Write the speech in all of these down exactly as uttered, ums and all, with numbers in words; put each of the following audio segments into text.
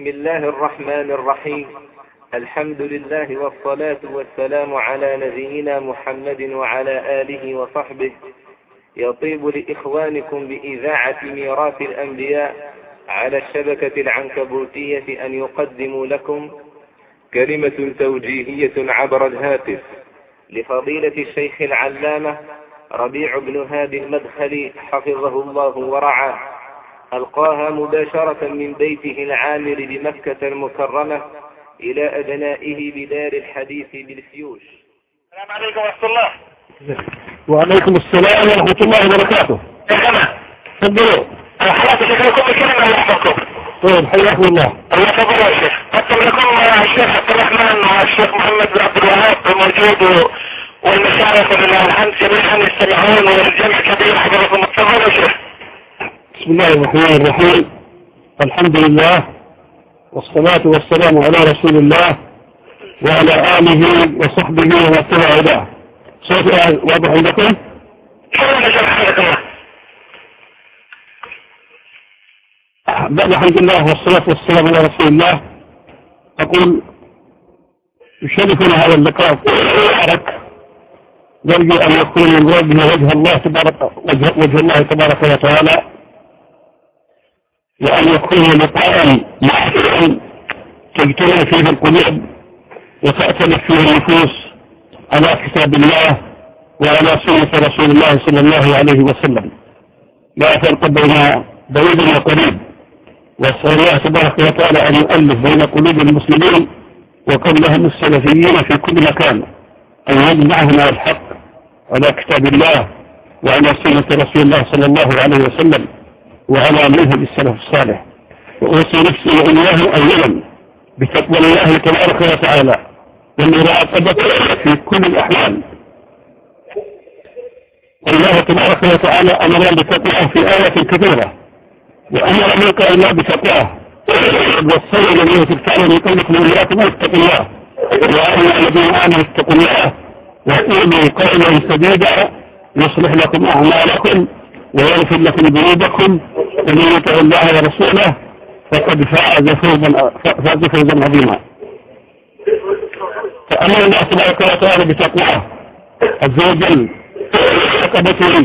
بسم الله الرحمن الرحيم. الحمد لله والصلاة والسلام على نبينا محمد وعلى آله وصحبه. يطيب لإخوانكم بإذاعة ميراث الأنبياء على الشبكة العنكبوتية أن يقدموا لكم كلمة توجيهية عبر الهاتف لفضيلة الشيخ العلامة ربيع بن هادي المدخلي حفظه الله ورعاه، ألقاها مباشرة من بيته العامر بمكة المكرمة إلى أبنائه بدار الحديث بالفيوش. السلام عليكم ورحمة الله. وعليكم السلام ورحمة الله وبركاته. تفضلوا. حياك شيخ لكم بكلمة يحفظكم. طيب حياكم الله. الله يحفظكم يا شيخ. قدم لكم الشيخ عبد الرحمن والشيخ محمد بن عبد الوهاب الموجود والمشايخ من الحمد جميعا يستمعون والجمع كبير حضركم. التفضل يا شيخ. بسم الله الرحمن الرحيم. الحمد لله والصلاة والسلام على رسول الله وعلى آله وصحبه ومن تبع هداه. صوت واضح عندكم؟ بعد الحمد لله والصلاة والسلام على رسول الله، أقول يشرفنا هذا اللقاء المبارك، نرجو أن يكون من وجه وجه الله تبارك وجه, وجه الله تبارك وتعالى، وأن يكون لقاء محفلا تجتمع فيه القلوب وتأتلف فيه النفوس على كتاب الله وعلى سنة رسول الله صلى الله عليه وسلم، لا فرق بين بعيد وقريب. وأسأل الله تبارك وتعالى أن يؤلف بين قلوب المسلمين وقبلهم السلفيين في كل مكان، أن يجمعهم على الحق على كتاب الله وعلى سنة رسول الله صلى الله عليه وسلم وعلى منهج السلف الصالح. وأوصي نفسي وإياه أولا بتقوى الله تبارك وتعالى والمراقبة في كل الأحوال. الله تبارك وتعالى أمر بتقواه في آيات كثيرة، وأمر منك الله بتقواه، وصلنا الذين تبتعنا من قولكم إياكم اتقوا الله، وأيها الذين آمنوا اتقوا الله وقولوا قولا سديدا يصلح لكم أعمالكم ويغفر لكم ذنوبكم، ومن يطع الله ورسوله فقد فاز فوزا فاز فوزا عظيما. فأمر الله تبارك وتعالى بتقواه عز وجل عقبته،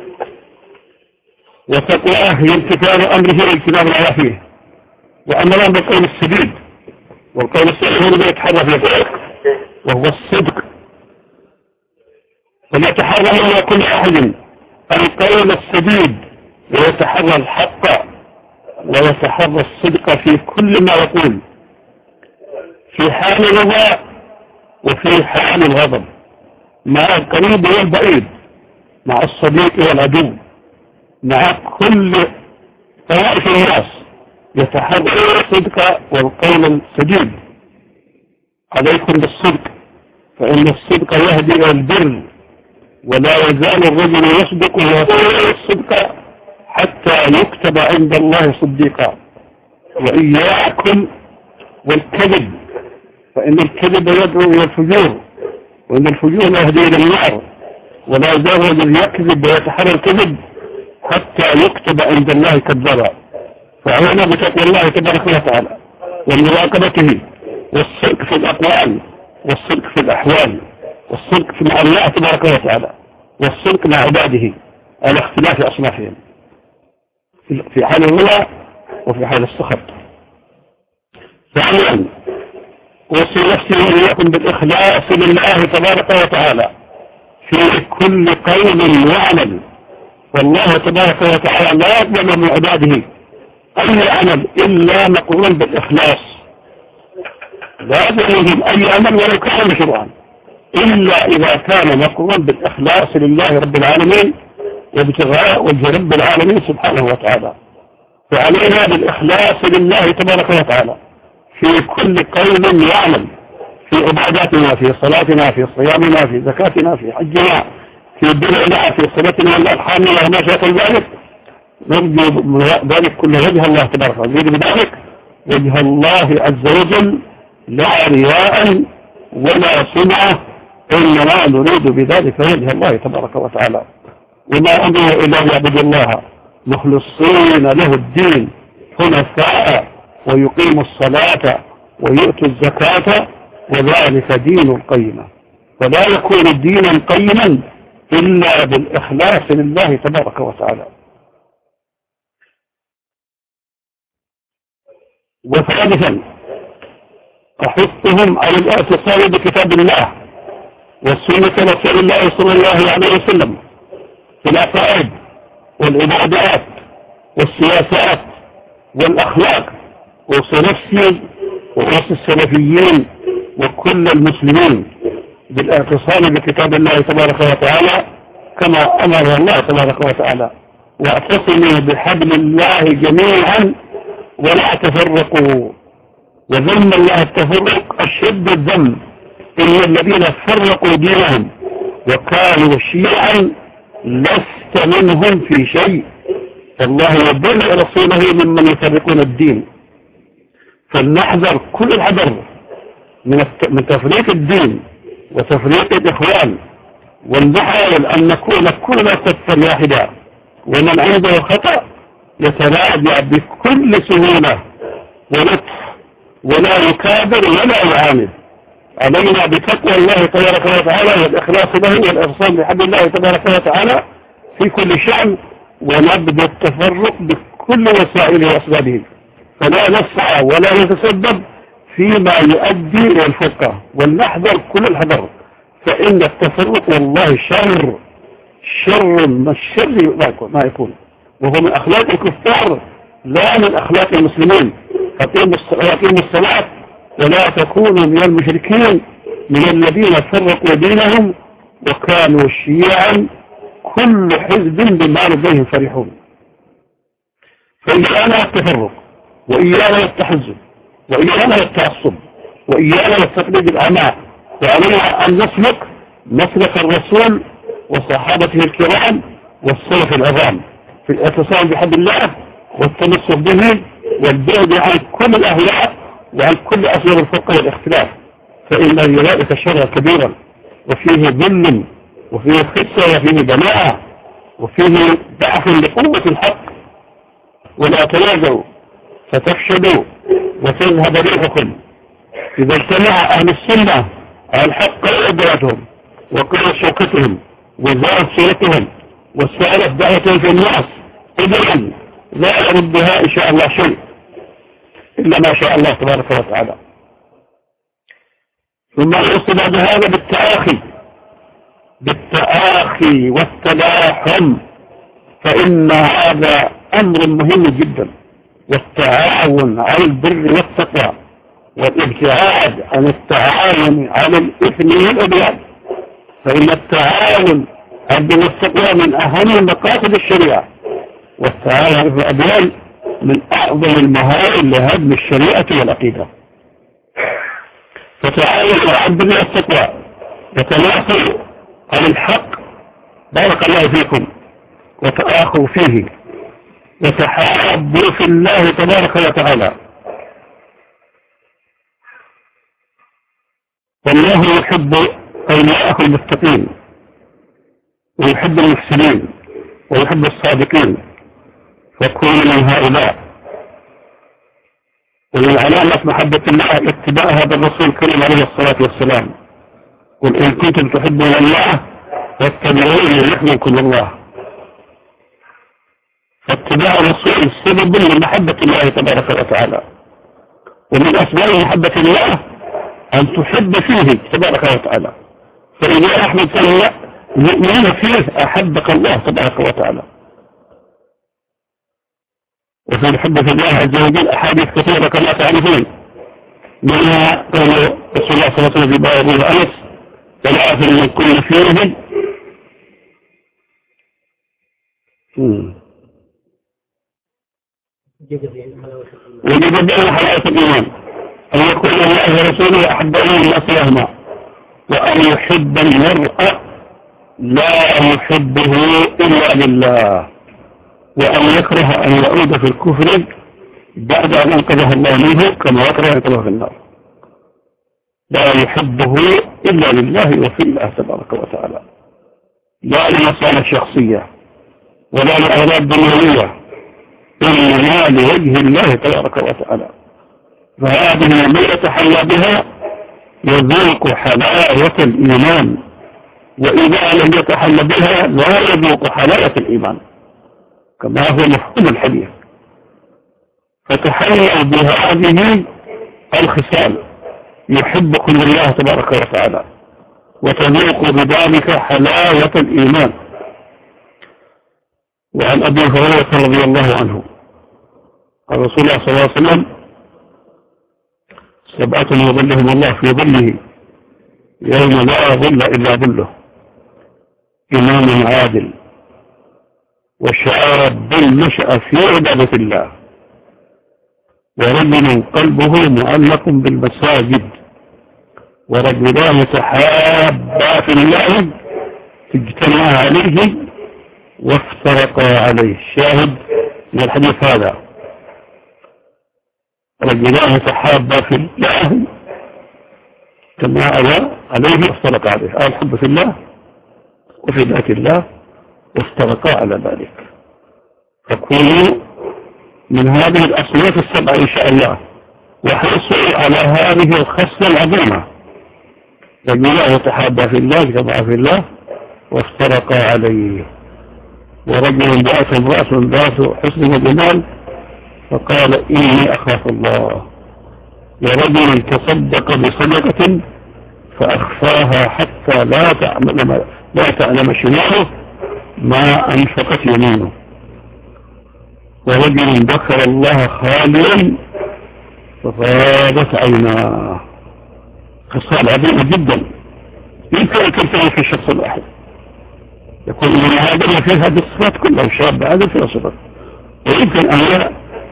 وتقواه هي امتثال أمره واجتناب نواهيه، وأمر بالقول السديد، والقول السديد هو الذي يتحرى فيه وهو الصدق، فليتحرى منه كل أحد القول السديد ويتحرى الحق ويتحرى الصدق في كل ما يقول، في حال الرضا وفي حال الغضب، مع القريب والبعيد، مع الصديق والعدو، مع كل طوائف الناس يتحرى الصدق والقول السديد. عليكم بالصدق فإن الصدق يهدي إلى البر، ولا يزال الرجل يصدق ويقول الصدق حتى يكتب عند الله صديقا. وإياكم والكذب، فإن الكذب يدعو إلى الفجور، وإن الفجور يهدي إلى النار، ولا يزال الرجل يكذب ويتحرى الكذب حتى يكتب عند الله كذابا. فعلينا بتقوى الله تبارك وتعالى ومراقبته، والصدق في الأقوال، والصدق في الأحوال، والصدق مع الله تبارك وتعالى، والصدق مع عباده على اختلاف أصنافهم في حال الرضا وفي حال السخط. فعلا أوصي نفسي وإياكم بالإخلاص لله تبارك وتعالى في كل قول وعمل، والله تبارك وتعالى لا يقبل من عباده أي عمل إلا مقرون بالإخلاص، لا يقبل أي عمل ولو كان مشروعا إلا إذا كان مقرون بالإخلاص لله رب العالمين وابتغاء وجه رب العالمين سبحانه وتعالى. فعلينا بالإخلاص لله تبارك وتعالى في كل قول يعمل، في عباداتنا، في صلاتنا، في صيامنا، في زكاتنا، في حجنا، في برعنا، في صلتنا والأرحامنا وما شاكل ذلك. نرجو ذلك كل وجه الله تبارك وتعالى، بذلك وجه الله عز وجل لا رياء ولا سمعة، إنما نريد بذلك وجه الله تبارك وتعالى. وما أمره إلا يعبد الله مخلصين له الدين حنفاء ويقيموا الصلاة ويؤتوا الزكاة وذلك دين القيمة. فلا يكون دينا قيما إلا بالإخلاص لله تبارك وتعالى. وثالثا أحثهم على الاعتصام بكتاب الله والسنة رسول الله صلى الله عليه وسلم في العقائد والعبادات والسياسات والأخلاق. أوصي نفسي وأوصي السلفيين وكل المسلمين بالاعتصام بكتاب الله تبارك وتعالى كما أمر الله تبارك وتعالى، واعتصموا بحبل الله جميعا ولا تفرقوا. وذم الله التفرق أشد الذم، إن الذين فرقوا دينهم وكانوا شيعا لست منهم في شيء، فالله يبرئ رسوله ممن يفرقون الدين. فلنحذر كل الحذر من تفريق الدين وتفريق الإخوان، ولنحاول أن نكون كلنا صفا واحدا، ومن عنده خطأ يتراجع بكل سهولة ولطف ولا يكابر ولا يعاند. علينا بتقوى الله تبارك وتعالى والإخلاص له والإرسال بحب الله تبارك وتعالى في كل شأن، ونبذ التفرق بكل وسائله وأسبابه، فلا نسعى ولا نتسبب فيما يؤدي إلى الفرقة، ولنحذر كل الحذر، فإن التفرق والله شر شر من الشر ما يكون، وهو من أخلاق الكفار لا من أخلاق المسلمين. فأقيموا الصلاة ولا تكونوا من المشركين من الذين فرقوا دينهم وكانوا شيعا كل حزب بما لديهم فرحون. فإيانا التفرق، وإيانا التحزب، وإيانا التعصب، وإيانا التقليد الأعمى، وعلينا أن نسلك مسلك الرسول وصحابته الكرام والسلف العظام في الاعتصام بحبل الله والتمسك به والبعد عن كل الأهواء وعن كل أسباب الفرقة والاختلاف، فإن ذلك شر كبيرا وفيه ذل وفيه خسة وفيه دماء وفيه ضعف لقوة الحق. ولا تنازعوا فتفشلوا وتذهب ريحكم. إذا اجتمع أهل السنة على الحق وإدراتهم وقرأ شوكتهم وزارت صورتهم وسألت دعوتهم في الناس، إذن لا يردها إن شاء الله شيء إلا ما شاء الله تبارك وتعالى. ثم يوصل بعد هذا بالتآخي بالتآخي والتلاحم، فإن هذا أمر مهم جدا، والتعاون على البر والتقوى والابتعاد عن التعاون على الإثم والعدوان، فإن التعاون على البر والتقوى من أهم مقاصد الشريعة، والتعاون على العدوان من أعظم المهائل لهدم الشريعة والعقيدة. فتعاونوا على البر والتقوى وتناصروا على الحق بارك الله فيكم، وتآخوا فيه وتحابوا في الله تبارك وتعالى. والله يحب أولياءه المتقين ويحب المحسنين ويحب الصادقين، فكونوا من هؤلاء. ومن علامة محبة الله اتباع هذا الرسول الكريم عليه الصلاة والسلام، قل إن كنتم تحبون الله فاتبعوني يحببكم الله. فاتباع الرسول سبب لمحبة الله تبارك وتعالى، ومن أسباب محبة الله أن تحب فيه تبارك وتعالى، فإذا أحببت الله المؤمنين فيه أحبك الله تبارك وتعالى. وفي الحب في الله عز وجل أحاديث كثيرة كما تعرفون، منها قال رسول الله صلى الله عليه وسلم في باب أنس ثلاث من كل فيهم وجب بين حياة الإيمان أن يكون الله ورسوله أحب إليه ما سواهما، وأن يحب المرء لا يحبه إلا لله، وأن يكره أن يعود في الكفر بعد أن أنقذه الله منه كما يكره أن ينقذه في النار. لا يحبه إلا لله وفي الله تبارك وتعالى، لا لمصالح شخصية ولا لأغراض دنيوية، إنما لوجه الله تبارك وتعالى. فهذه من يتحلى بها يذوق حلاوة الإيمان، وإذا لم يتحلى بها لا يذوق حلاوة الإيمان، كما هو مفهوم الحديث. فتحلوا بهذه الخصال يحبكم الله تبارك وتعالى، وتذوقوا بذلك حلاوة الإيمان. وعن أبي هريرة رضي الله عنه قال رسول الله صلى الله عليه وسلم: سبعة يظلهم الله في ظله يوم لا ظل إلا ظله: إمام عادل، وشاب نشأ في عبادة الله، ورجل قلبه معلق بالمساجد، ورجلان تحابا في الله اجتمعا عليه وافترقا عليه. الشاهد من الحديث هذا: رجلان تحابا في الله اجتمعا عليه وافترقا عليه، آه الحب في الله وفي ذات الله وافترقا على ذلك. فكونوا من هذه الأصناف السبعة إن شاء الله، وحرصوا على هذه الخصلة العظيمة: رجلان تحابا في الله اجتمعا في الله وافترقا عليه. ورجل ذات امرأة ذات حسن وجمال فقال: إني أخاف الله. ورجل تصدق بصدقة فأخفاها حتى لا تعلم لا تعلم شماله ما أنفقت يمينه. ورجل ذكر الله خاليا ففاضت عيناه. خصال عظيمة جدا يمكن أن تنتهي في الشخص الواحد، يكون من هذا في هذه الصفات كلها، شاب عادل في الصفات، ويمكن أن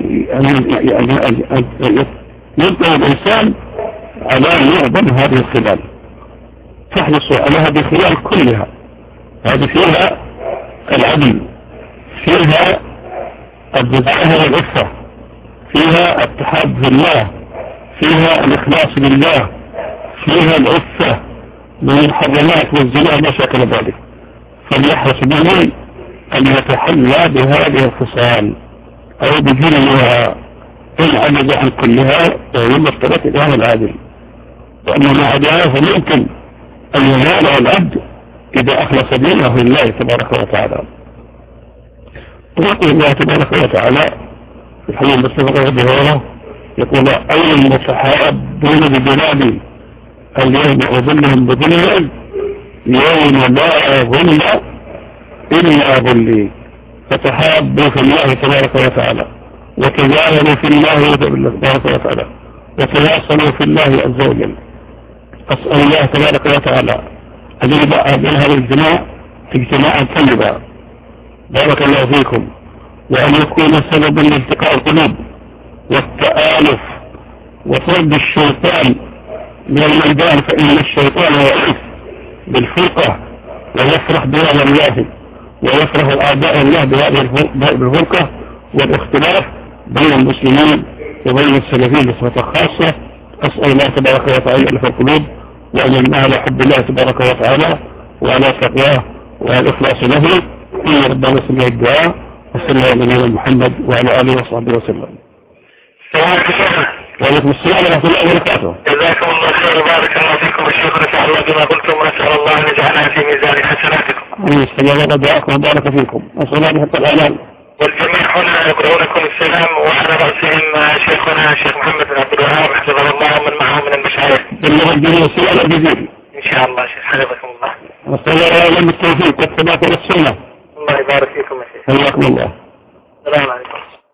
ينتهي الإنسان على معظم هذه الخلال. تحرصوا على هذه الخلال كلها. هذه فيها العدل، فيها الجزاء والعفة، فيها التحاب في الله، فيها الإخلاص لله، فيها العفة من الحرمات والزنا ما شكل ذلك. فليحرص منه أن يتحلى بهذه الخصال أو بجنها إن عجز عن كلها وهم ارتبط الإله العادل. وأما ما عداه فممكن أن يناله العبد إذا أخلص دينه لله تبارك وتعالى. ويقول الله تبارك وتعالى في الحديث المستفى أبي هريرة يقول: أول المتحابون بجلالي اليوم أظلهم بظلهم يوم لا ظل إلا ظلي. فتحابوا في الله تبارك وتعالى، وتجاهلوا في الله تبارك وتعالى، وتواصلوا في الله عز وجل. أسأل الله تبارك وتعالى أن يبقى بين هذا الاجتماع اجتماعا طيبا، بارك الله فيكم، وأن يكون سببا لالتقاء القلوب والتآلف وطرد الشيطان من الميدان، فإن الشيطان يعيش بالفرقة ويفرح بهذا الله، ويفرح أعداء الله بهذه الفرقة والاختلاف بين المسلمين وبين السلفيين بصفة خاصة. أسأل الله تبارك وتعالى ألف القلوب، وأن يمنع على حب الله تبارك وتعالى وعلى تقواه وعلى الإخلاص له. إن ربنا سمع الدعاء، وصلى الله على نبينا محمد وعلى آله وصحبه وسلم. وعليكم السلام ورحمة الله وبركاته. جزاكم الله خير وبارك الله فيكم الشيخ، نسأل الله بما قلتم، ونسأل الله أن يجعلها في ميزان حسناتكم. آمين. استجاب دعاءكم وبارك فيكم. نسأل الله بحق الإعلان. والجميع هنا يقرؤونكم السلام، وعلى رأسهم شيخنا الشيخ محمد بن عبد الوهاب حفظه الله ومن معه من المشايخ. بالله الجميع والسلام الجزيل. إن شاء الله شيخ، حفظكم الله. نسأل الله لهم التوفيق والثبات والسنة. الله يبارك فيكم يا شيخ. حياكم الله. السلام عليكم.